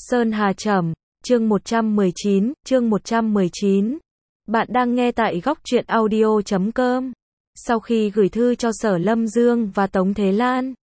Sơn Hà Trầm, chương 119. Bạn đang nghe tại góc truyện audio.com. Sau khi gửi thư cho Sở Lâm Dương và Tống Thế Lan,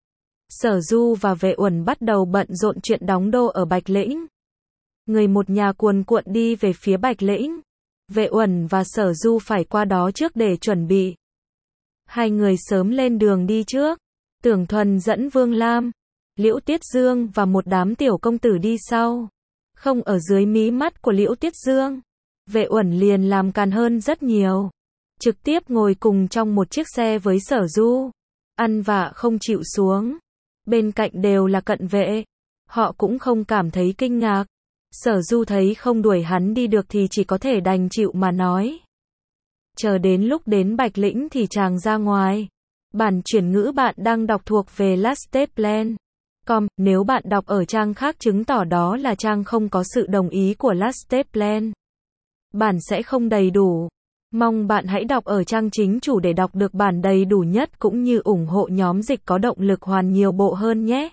Sở Du và Vệ Uẩn bắt đầu bận rộn chuyện đóng đô ở Bạch Lĩnh. Người một nhà cuồn cuộn đi về phía Bạch Lĩnh. Vệ Uẩn và Sở Du phải qua đó trước để chuẩn bị. Hai người sớm lên đường đi trước. Tưởng Thuần dẫn Vương Lam, Liễu Tiết Dương và một đám tiểu công tử đi sau. Không ở dưới mí mắt của Liễu Tiết Dương, Vệ Uẩn liền làm càn hơn rất nhiều. Trực tiếp ngồi cùng trong một chiếc xe với Sở Du. Ăn vạ không chịu xuống. Bên cạnh đều là cận vệ. Họ cũng không cảm thấy kinh ngạc. Sở Du thấy không đuổi hắn đi được thì chỉ có thể đành chịu mà nói. Chờ đến lúc đến Bạch Lĩnh thì chàng ra ngoài. Bản chuyển ngữ bạn đang đọc thuộc về Lasteplan.com. Nếu bạn đọc ở trang khác chứng tỏ đó là trang không có sự đồng ý của Lasteplan. Bản sẽ không đầy đủ. Mong bạn hãy đọc ở trang chính chủ để đọc được bản đầy đủ nhất cũng như ủng hộ nhóm dịch có động lực hoàn nhiều bộ hơn nhé.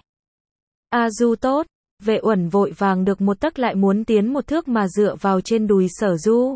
A Du tốt. Vệ Uẩn vội vàng được một tấc lại muốn tiến một thước mà dựa vào trên đùi Sở Du.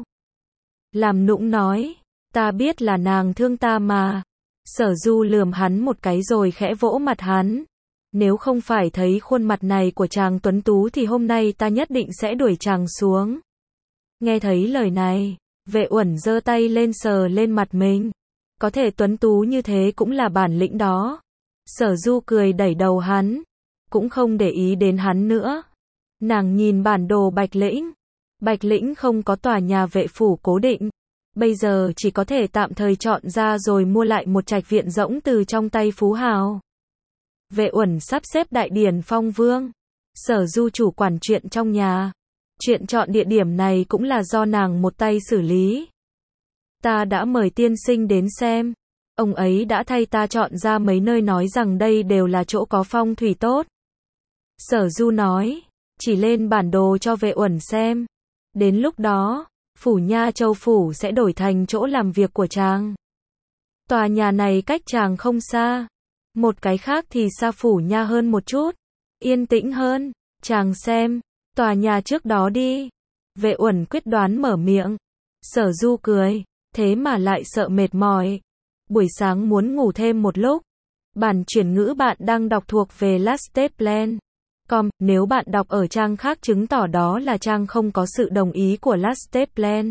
Làm nũng nói, ta biết là nàng thương ta mà. Sở Du lườm hắn một cái rồi khẽ vỗ mặt hắn. Nếu không phải thấy khuôn mặt này của chàng tuấn tú thì hôm nay ta nhất định sẽ đuổi chàng xuống. Nghe thấy lời này, Vệ Uẩn giơ tay lên sờ lên mặt mình. Có thể tuấn tú như thế cũng là bản lĩnh đó. Sở Du cười đẩy đầu hắn, cũng không để ý đến hắn nữa. Nàng nhìn bản đồ Bạch Lĩnh. Bạch Lĩnh không có tòa nhà vệ phủ cố định. Bây giờ chỉ có thể tạm thời chọn ra rồi mua lại một trạch viện rỗng từ trong tay phú hào. Vệ Uẩn sắp xếp đại điển phong vương. Sở Du chủ quản chuyện trong nhà. Chuyện chọn địa điểm này cũng là do nàng một tay xử lý. Ta đã mời tiên sinh đến xem. Ông ấy đã thay ta chọn ra mấy nơi nói rằng đây đều là chỗ có phong thủy tốt. Sở Du nói, chỉ lên bản đồ cho Vệ Uẩn xem. Đến lúc đó, phủ Nha Châu phủ sẽ đổi thành chỗ làm việc của chàng. Tòa nhà này cách chàng không xa. Một cái khác thì xa phủ Nha hơn một chút. Yên tĩnh hơn, chàng xem, tòa nhà trước đó đi. Vệ Uẩn quyết đoán mở miệng. Sở Du cười, thế mà lại sợ mệt mỏi. Buổi sáng muốn ngủ thêm một lúc. Bản chuyển ngữ bạn đang đọc thuộc về Lasteplan.com. Nếu bạn đọc ở trang khác chứng tỏ đó là trang không có sự đồng ý của Lasteplan.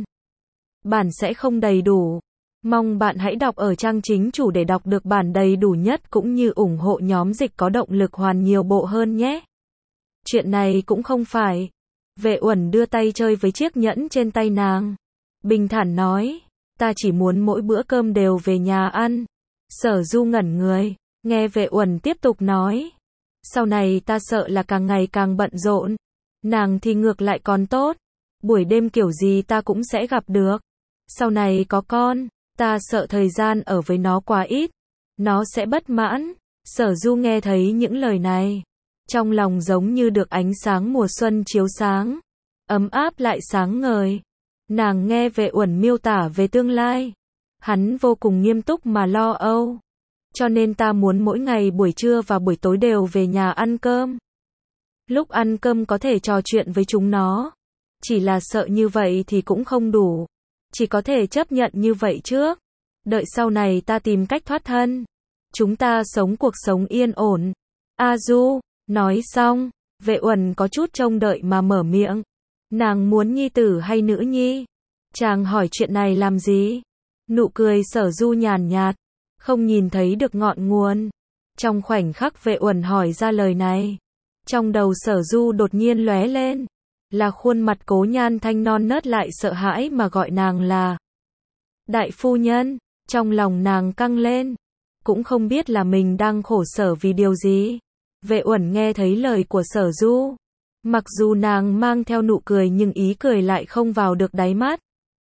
Bản sẽ không đầy đủ. Mong bạn hãy đọc ở trang chính chủ để đọc được bản đầy đủ nhất cũng như ủng hộ nhóm dịch có động lực hoàn nhiều bộ hơn nhé. Chuyện này cũng không phải. Vệ Uẩn đưa tay chơi với chiếc nhẫn trên tay nàng. Bình thản nói, ta chỉ muốn mỗi bữa cơm đều về nhà ăn. Sở Du ngẩn người, nghe Vệ Uẩn tiếp tục nói. Sau này ta sợ là càng ngày càng bận rộn. Nàng thì ngược lại còn tốt. Buổi đêm kiểu gì ta cũng sẽ gặp được. Sau này có con, ta sợ thời gian ở với nó quá ít. Nó sẽ bất mãn. Sở Du nghe thấy những lời này. Trong lòng giống như được ánh sáng mùa xuân chiếu sáng. Ấm áp lại sáng ngời. Nàng nghe Vệ Uẩn miêu tả về tương lai. Hắn vô cùng nghiêm túc mà lo âu. Cho nên ta muốn mỗi ngày buổi trưa và buổi tối đều về nhà ăn cơm. Lúc ăn cơm có thể trò chuyện với chúng nó. Chỉ là sợ như vậy thì cũng không đủ. Chỉ có thể chấp nhận như vậy trước. Đợi sau này ta tìm cách thoát thân. Chúng ta sống cuộc sống yên ổn. A Du, nói xong, Vệ Uẩn có chút trông đợi mà mở miệng. Nàng muốn nhi tử hay nữ nhi? Chàng hỏi chuyện này làm gì? Nụ cười Sở Du nhàn nhạt. Không nhìn thấy được ngọn nguồn. Trong khoảnh khắc Vệ Uẩn hỏi ra lời này. Trong đầu Sở Du đột nhiên lóe lên. Là khuôn mặt Cố Nhan Thanh non nớt lại sợ hãi mà gọi nàng là đại phu nhân. Trong lòng nàng căng lên. Cũng không biết là mình đang khổ sở vì điều gì. Vệ Uẩn nghe thấy lời của Sở Du. Mặc dù nàng mang theo nụ cười nhưng ý cười lại không vào được đáy mắt.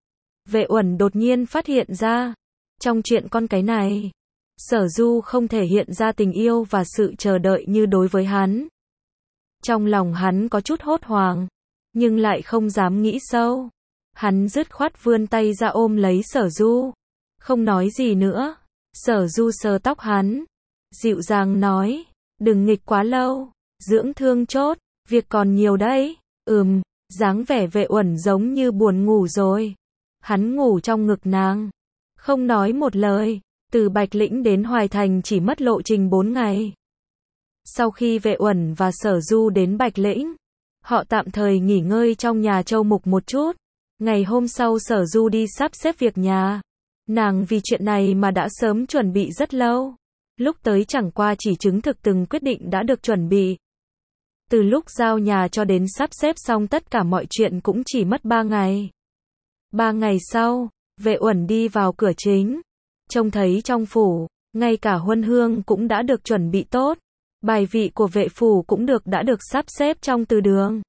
Vệ Uẩn đột nhiên phát hiện ra. Trong chuyện con cái này, Sở Du không thể hiện ra tình yêu và sự chờ đợi như đối với hắn. Trong lòng hắn có chút hốt hoảng, nhưng lại không dám nghĩ sâu. Hắn dứt khoát vươn tay ra ôm lấy Sở Du. Không nói gì nữa. Sở Du sờ tóc hắn. Dịu dàng nói, đừng nghịch quá lâu. Dưỡng thương chốt. Việc còn nhiều đấy. Dáng vẻ Vệ Uẩn giống như buồn ngủ rồi. Hắn ngủ trong ngực nàng. Không nói một lời. Từ Bạch Lĩnh đến Hoài Thành chỉ mất lộ trình 4 ngày. Sau khi Vệ Uẩn và Sở Du đến Bạch Lĩnh, họ tạm thời nghỉ ngơi trong nhà Châu Mục một chút. Ngày hôm sau Sở Du đi sắp xếp việc nhà. Nàng vì chuyện này mà đã sớm chuẩn bị rất lâu. Lúc tới chẳng qua chỉ chứng thực từng quyết định đã được chuẩn bị. Từ lúc giao nhà cho đến sắp xếp xong tất cả mọi chuyện cũng chỉ mất 3 ngày. 3 ngày sau, Vệ Uẩn đi vào cửa chính. Trông thấy trong phủ, ngay cả huân hương cũng đã được chuẩn bị tốt. Bài vị của vệ phủ cũng đã được sắp xếp trong từ đường.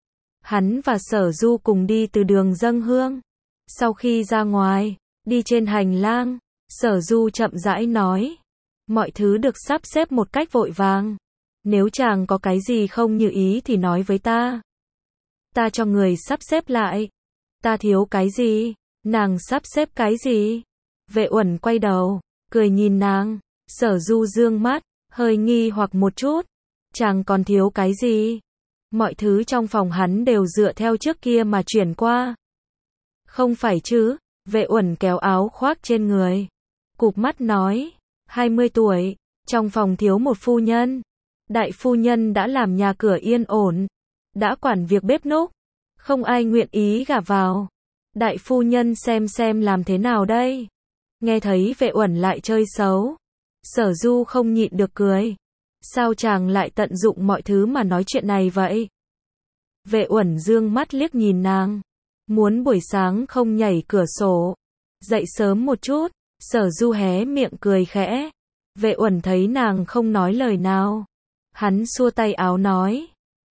Hắn và Sở Du cùng đi từ đường dâng hương. Sau khi ra ngoài, đi trên hành lang, Sở Du chậm rãi nói. Mọi thứ được sắp xếp một cách vội vàng. Nếu chàng có cái gì không như ý thì nói với ta. Ta cho người sắp xếp lại. Ta thiếu cái gì? Nàng sắp xếp cái gì? Vệ Uẩn quay đầu, cười nhìn nàng. Sở Du dương mắt, hơi nghi hoặc một chút. Chàng còn thiếu cái gì? Mọi thứ trong phòng hắn đều dựa theo trước kia mà chuyển qua. Không phải chứ? Vệ Uẩn kéo áo khoác trên người. Cụp mắt nói. 20 tuổi, trong phòng thiếu một phu nhân. Đại phu nhân đã làm nhà cửa yên ổn. Đã quản việc bếp núc. Không ai nguyện ý gả vào. Đại phu nhân xem làm thế nào đây? Nghe thấy Vệ Uẩn lại chơi xấu. Sở Du không nhịn được cười. Sao chàng lại tận dụng mọi thứ mà nói chuyện này vậy? Vệ Uẩn dương mắt liếc nhìn nàng. Muốn buổi sáng không nhảy cửa sổ. Dậy sớm một chút. Sở Du hé miệng cười khẽ. Vệ Uẩn thấy nàng không nói lời nào. Hắn xua tay áo nói.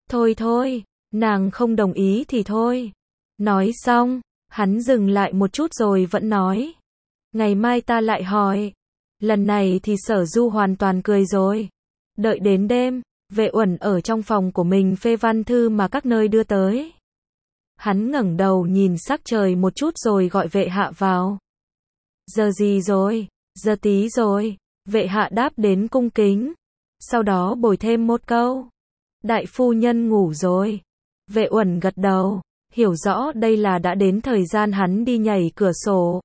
Thôi, nàng không đồng ý thì thôi. Nói xong, hắn dừng lại một chút rồi vẫn nói. Ngày mai ta lại hỏi. Lần này thì Sở Du hoàn toàn cười rồi. Đợi đến đêm, Vệ Uẩn ở trong phòng của mình phê văn thư mà các nơi đưa tới. Hắn ngẩng đầu nhìn sắc trời một chút rồi gọi Vệ Hạ vào. Giờ gì rồi? Giờ tí rồi. Vệ Hạ đáp đến cung kính. Sau đó bồi thêm một câu. Đại phu nhân ngủ rồi. Vệ Uẩn gật đầu, hiểu rõ đây là đã đến thời gian hắn đi nhảy cửa sổ.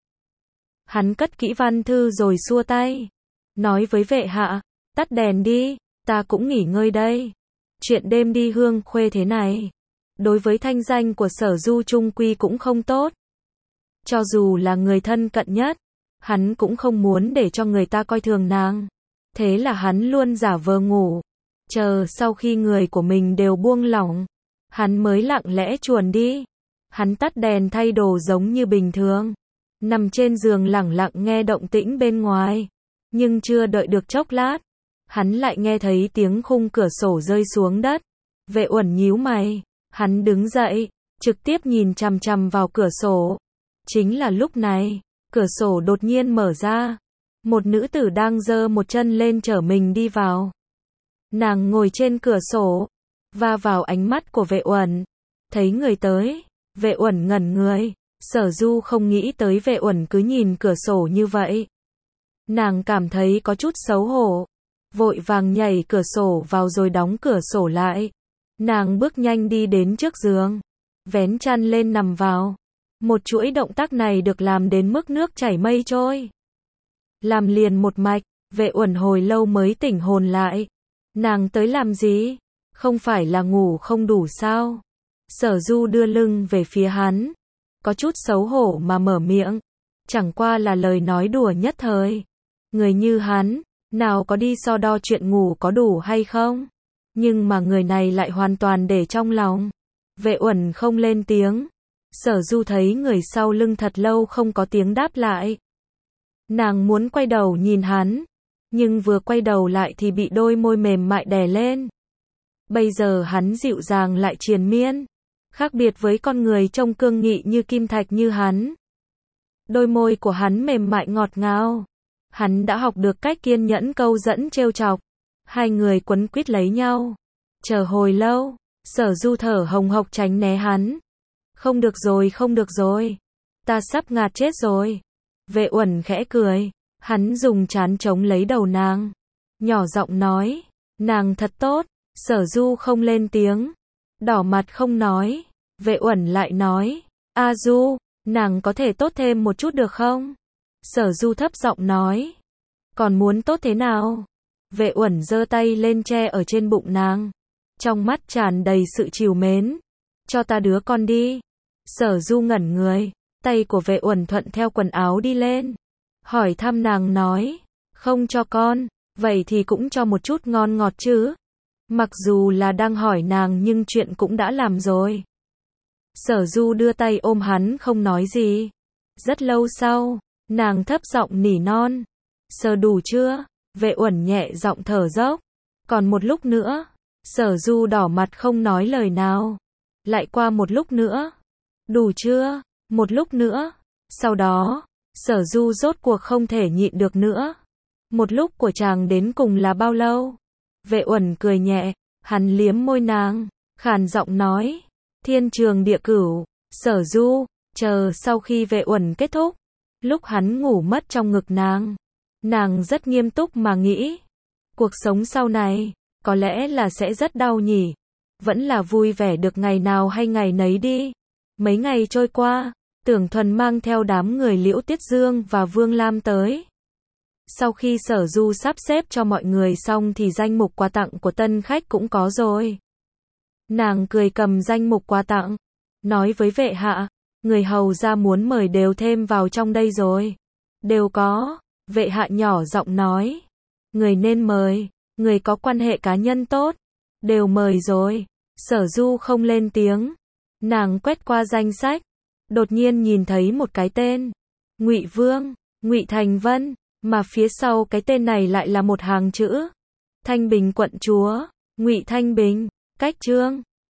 Hắn cất kỹ văn thư rồi xua tay. Nói với Vệ Hạ, tắt đèn đi, ta cũng nghỉ ngơi đây. Chuyện đêm đi hương khuê thế này. Đối với thanh danh của Sở Du trung quy cũng không tốt. Cho dù là người thân cận nhất, hắn cũng không muốn để cho người ta coi thường nàng. Thế là hắn luôn giả vờ ngủ. Chờ sau khi người của mình đều buông lỏng, hắn mới lặng lẽ chuồn đi. Hắn tắt đèn thay đồ giống như bình thường. Nằm trên giường lẳng lặng nghe động tĩnh bên ngoài. Nhưng chưa đợi được chốc lát, hắn lại nghe thấy tiếng khung cửa sổ rơi xuống đất. Vệ Uẩn nhíu mày. Hắn đứng dậy, trực tiếp nhìn chằm chằm vào cửa sổ. Chính là lúc này, cửa sổ đột nhiên mở ra. Một nữ tử đang giơ một chân lên chở mình đi vào. Nàng ngồi trên cửa sổ, va vào ánh mắt của Vệ Uẩn. Thấy người tới, Vệ Uẩn ngẩn người. Sở Du không nghĩ tới Vệ Uẩn cứ nhìn cửa sổ như vậy. Nàng cảm thấy có chút xấu hổ. Vội vàng nhảy cửa sổ vào rồi đóng cửa sổ lại. Nàng bước nhanh đi đến trước giường. Vén chăn lên nằm vào. Một chuỗi động tác này được làm đến mức nước chảy mây trôi. Làm liền một mạch, Vệ Uẩn hồi lâu mới tỉnh hồn lại. Nàng tới làm gì? Không phải là ngủ không đủ sao? Sở Du đưa lưng về phía hắn. Có chút xấu hổ mà mở miệng. Chẳng qua là lời nói đùa nhất thời. Người như hắn, nào có đi so đo chuyện ngủ có đủ hay không? Nhưng mà người này lại hoàn toàn để trong lòng. Vệ Uẩn không lên tiếng. Sở Du thấy người sau lưng thật lâu không có tiếng đáp lại. Nàng muốn quay đầu nhìn hắn. Nhưng vừa quay đầu lại thì bị đôi môi mềm mại đè lên. Bây giờ hắn dịu dàng lại triền miên. Khác biệt với con người trông cương nghị như kim thạch như hắn. Đôi môi của hắn mềm mại ngọt ngào. Hắn đã học được cách kiên nhẫn câu dẫn trêu chọc. Hai người quấn quýt lấy nhau. Chờ hồi lâu, Sở Du thở hồng hộc tránh né hắn. Không được rồi. Ta sắp ngạt chết rồi. Vệ Uẩn khẽ cười. Hắn dùng trán chống lấy đầu nàng. Nhỏ giọng nói. Nàng thật tốt. Sở Du không lên tiếng. đỏ mặt không nói. Vệ Uẩn lại nói, A Du, nàng có thể tốt thêm một chút được không? Sở Du thấp giọng nói, còn muốn tốt thế nào? Vệ Uẩn giơ tay lên che ở trên bụng nàng, trong mắt tràn đầy sự trìu mến. Cho ta đứa con đi. Sở Du ngẩn người, tay của Vệ Uẩn thuận theo quần áo đi lên, hỏi thăm nàng nói, không cho con, vậy thì cũng cho một chút ngon ngọt chứ. Mặc dù là đang hỏi nàng nhưng chuyện cũng đã làm rồi. Sở Du đưa tay ôm hắn không nói gì. Rất lâu sau, nàng thấp giọng nỉ non, sờ đủ chưa? Vệ Uẩn nhẹ giọng thở dốc, còn một lúc nữa. Sở Du đỏ mặt không nói lời nào. Lại qua một lúc nữa, đủ chưa? Một lúc nữa. Sau đó, Sở Du rốt cuộc không thể nhịn được nữa. Một lúc của chàng đến cùng là bao lâu? Vệ Uẩn cười nhẹ, hắn liếm môi nàng, khàn giọng nói, thiên trường địa cửu. Sở Du, chờ sau khi Vệ Uẩn kết thúc, lúc hắn ngủ mất trong ngực nàng rất nghiêm túc mà nghĩ, cuộc sống sau này, có lẽ là sẽ rất đau nhỉ, vẫn là vui vẻ được ngày nào hay ngày nấy đi. Mấy ngày trôi qua, Tưởng Thuần mang theo đám người Liễu Tiết Dương và Vương Lam tới. Sau khi Sở Du sắp xếp cho mọi người xong thì danh mục quà tặng của tân khách cũng có rồi. Nàng cười cầm danh mục quà tặng, nói với vệ hạ, người hầu ra muốn mời đều thêm vào trong đây rồi. Đều có. Vệ hạ nhỏ giọng nói, người nên mời, người có quan hệ cá nhân tốt, đều mời rồi. Sở Du không lên tiếng, nàng quét qua danh sách, đột nhiên nhìn thấy một cái tên, Ngụy Vương, Ngụy Thành Vân, mà phía sau cái tên này lại là một hàng chữ, Thanh Bình quận chúa, Ngụy Thanh Bình, cách Trương.